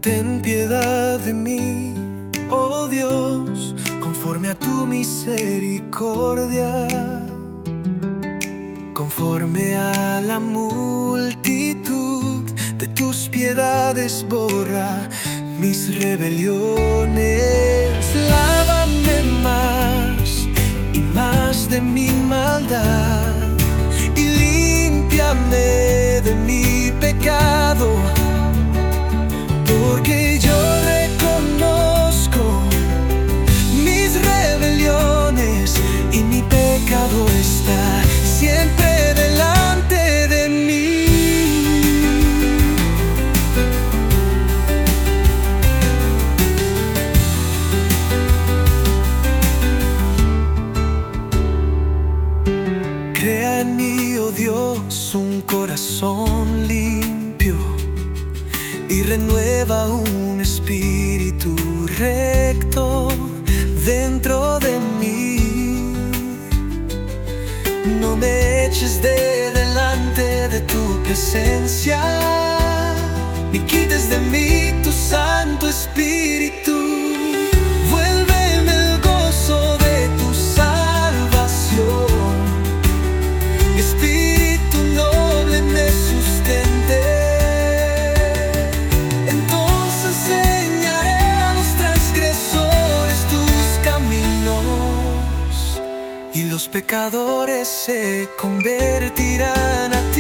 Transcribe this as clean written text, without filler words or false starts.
Ten piedad de mí, oh Dios, conforme a tu misericordia, conforme a la multitud de tus piedades, borra mis rebeliones. Lávame más y más de mi maldad, y límpiame de mi pecado, porque yo reconozco mis rebeliones y mi pecado está siempre delante de mí. Crea en mí, oh Dios, un corazón limpio, y renueva un espíritu recto dentro de mí. No me eches de delante de tu presencia, ni quites de mí tu Santo Espíritu. Vuélveme el gozo de tu salvación, Espíritu noble me sustente. Y los pecadores se convertirán a